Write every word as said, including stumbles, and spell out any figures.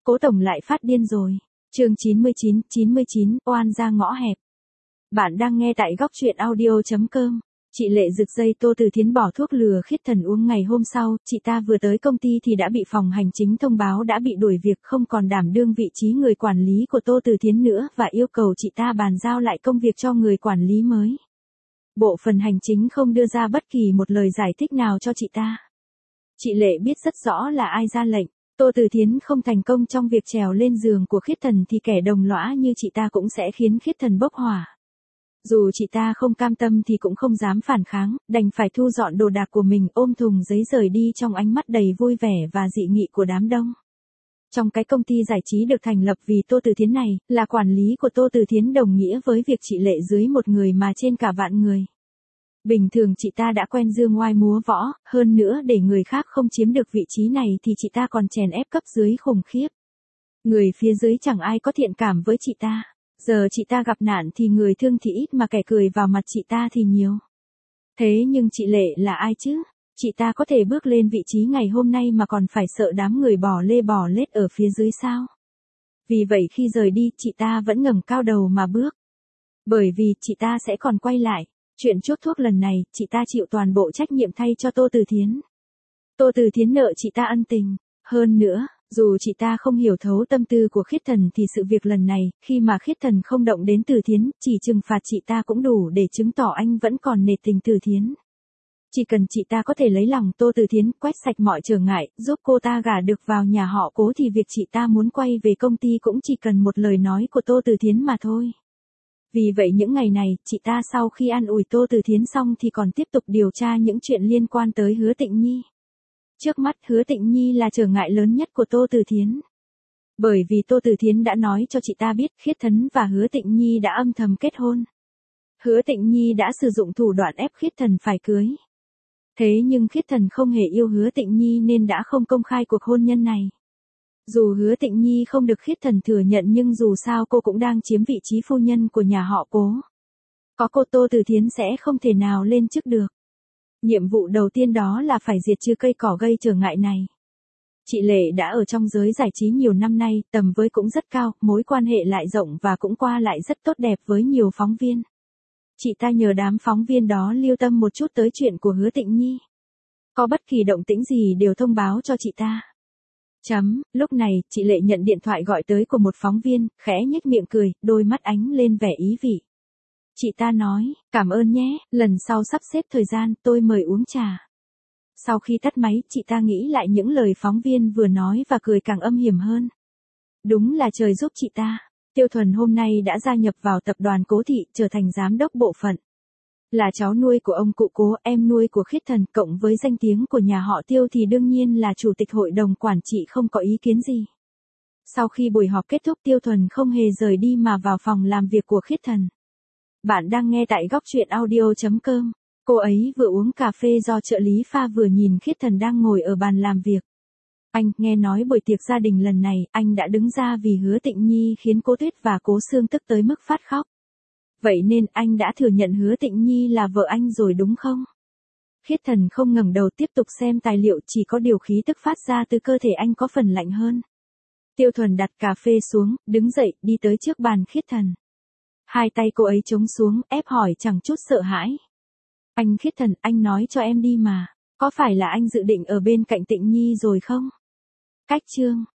Cố tổng lại phát điên rồi. Chương chín mươi chín, chín mươi chín, oan ra ngõ hẹp. Bạn đang nghe tại góc truyện audio chấm com. Chị Lệ giật dây Tô Từ Thiến bỏ thuốc lừa Khiết Thần uống ngày hôm sau, chị ta vừa tới công ty thì đã bị phòng hành chính thông báo đã bị đuổi việc, không còn đảm đương vị trí người quản lý của Tô Từ Thiến nữa và yêu cầu chị ta bàn giao lại công việc cho người quản lý mới. Bộ phận hành chính không đưa ra bất kỳ một lời giải thích nào cho chị ta. Chị Lệ biết rất rõ là ai ra lệnh. Tô Từ Thiến không thành công trong việc trèo lên giường của Khiết Thần thì kẻ đồng lõa như chị ta cũng sẽ khiến Khiết Thần bốc hỏa. Dù chị ta không cam tâm thì cũng không dám phản kháng, đành phải thu dọn đồ đạc của mình, ôm thùng giấy rời đi trong ánh mắt đầy vui vẻ và dị nghị của đám đông. Trong cái công ty giải trí được thành lập vì Tô Từ Thiến này, là quản lý của Tô Từ Thiến đồng nghĩa với việc chị Lệ dưới một người mà trên cả vạn người. Bình thường chị ta đã quen dương oai múa võ, hơn nữa để người khác không chiếm được vị trí này thì chị ta còn chèn ép cấp dưới khủng khiếp. Người phía dưới chẳng ai có thiện cảm với chị ta. Giờ chị ta gặp nạn thì người thương thì ít mà kẻ cười vào mặt chị ta thì nhiều. Thế nhưng chị Lệ là ai chứ? Chị ta có thể bước lên vị trí ngày hôm nay mà còn phải sợ đám người bỏ lê bỏ lết ở phía dưới sao? Vì vậy khi rời đi, chị ta vẫn ngẩng cao đầu mà bước. Bởi vì chị ta sẽ còn quay lại. Chuyện chốt thuốc lần này, chị ta chịu toàn bộ trách nhiệm thay cho Tô Từ Thiến. Tô Từ Thiến nợ chị ta ân tình. Hơn nữa, dù chị ta không hiểu thấu tâm tư của Khiết Thần thì sự việc lần này, khi mà Khiết Thần không động đến Từ Thiến, chỉ trừng phạt chị ta cũng đủ để chứng tỏ anh vẫn còn nể tình Từ Thiến. Chỉ cần chị ta có thể lấy lòng Tô Từ Thiến, quét sạch mọi trở ngại, giúp cô ta gả được vào nhà họ Cố thì việc chị ta muốn quay về công ty cũng chỉ cần một lời nói của Tô Từ Thiến mà thôi. Vì vậy những ngày này, chị ta sau khi an ủi Tô Từ Thiến xong thì còn tiếp tục điều tra những chuyện liên quan tới Hứa Tịnh Nhi. Trước mắt Hứa Tịnh Nhi là trở ngại lớn nhất của Tô Từ Thiến. Bởi vì Tô Từ Thiến đã nói cho chị ta biết Khiết Thần và Hứa Tịnh Nhi đã âm thầm kết hôn. Hứa Tịnh Nhi đã sử dụng thủ đoạn ép Khiết Thần phải cưới. Thế nhưng Khiết Thần không hề yêu Hứa Tịnh Nhi nên đã không công khai cuộc hôn nhân này. Dù Hứa Tịnh Nhi không được Khiết Thần thừa nhận nhưng dù sao cô cũng đang chiếm vị trí phu nhân của nhà họ Cố. Có cô Tô Từ Thiến sẽ không thể nào lên chức được. Nhiệm vụ đầu tiên đó là phải diệt trừ cây cỏ gây trở ngại này. Chị Lệ đã ở trong giới giải trí nhiều năm nay, tầm với cũng rất cao, mối quan hệ lại rộng và cũng qua lại rất tốt đẹp với nhiều phóng viên. Chị ta nhờ đám phóng viên đó lưu tâm một chút tới chuyện của Hứa Tịnh Nhi. Có bất kỳ động tĩnh gì đều thông báo cho chị ta. Chấm, lúc này, chị Lệ nhận điện thoại gọi tới của một phóng viên, khẽ nhếch miệng cười, đôi mắt ánh lên vẻ ý vị. Chị ta nói, cảm ơn nhé, lần sau sắp xếp thời gian, tôi mời uống trà. Sau khi tắt máy, chị ta nghĩ lại những lời phóng viên vừa nói và cười càng âm hiểm hơn. Đúng là trời giúp chị ta. Tiêu Thuần hôm nay đã gia nhập vào tập đoàn Cố Thị, trở thành giám đốc bộ phận. Là cháu nuôi của ông cụ Cố, em nuôi của Khiết Thần, cộng với danh tiếng của nhà họ Tiêu thì đương nhiên là chủ tịch hội đồng quản trị không có ý kiến gì. Sau khi buổi họp kết thúc, Tiêu Thuần không hề rời đi mà vào phòng làm việc của Khiết Thần. Bạn đang nghe tại góc truyện audio chấm com. Cô ấy vừa uống cà phê do trợ lý pha vừa nhìn Khiết Thần đang ngồi ở bàn làm việc. Anh, nghe nói buổi tiệc gia đình lần này, anh đã đứng ra vì Hứa Tịnh Nhi khiến Cố Tuyết và Cố Sương tức tới mức phát khóc. Vậy nên anh đã thừa nhận Hứa Tịnh Nhi là vợ anh rồi đúng không? Khiết Thần không ngẩng đầu tiếp tục xem tài liệu, chỉ có điều khí tức phát ra từ cơ thể anh có phần lạnh hơn. Tiêu Thuần đặt cà phê xuống, đứng dậy, đi tới trước bàn Khiết Thần. Hai tay cô ấy chống xuống, ép hỏi chẳng chút sợ hãi. Anh Khiết Thần, anh nói cho em đi mà. Có phải là anh dự định ở bên cạnh Tịnh Nhi rồi không? Cách chương.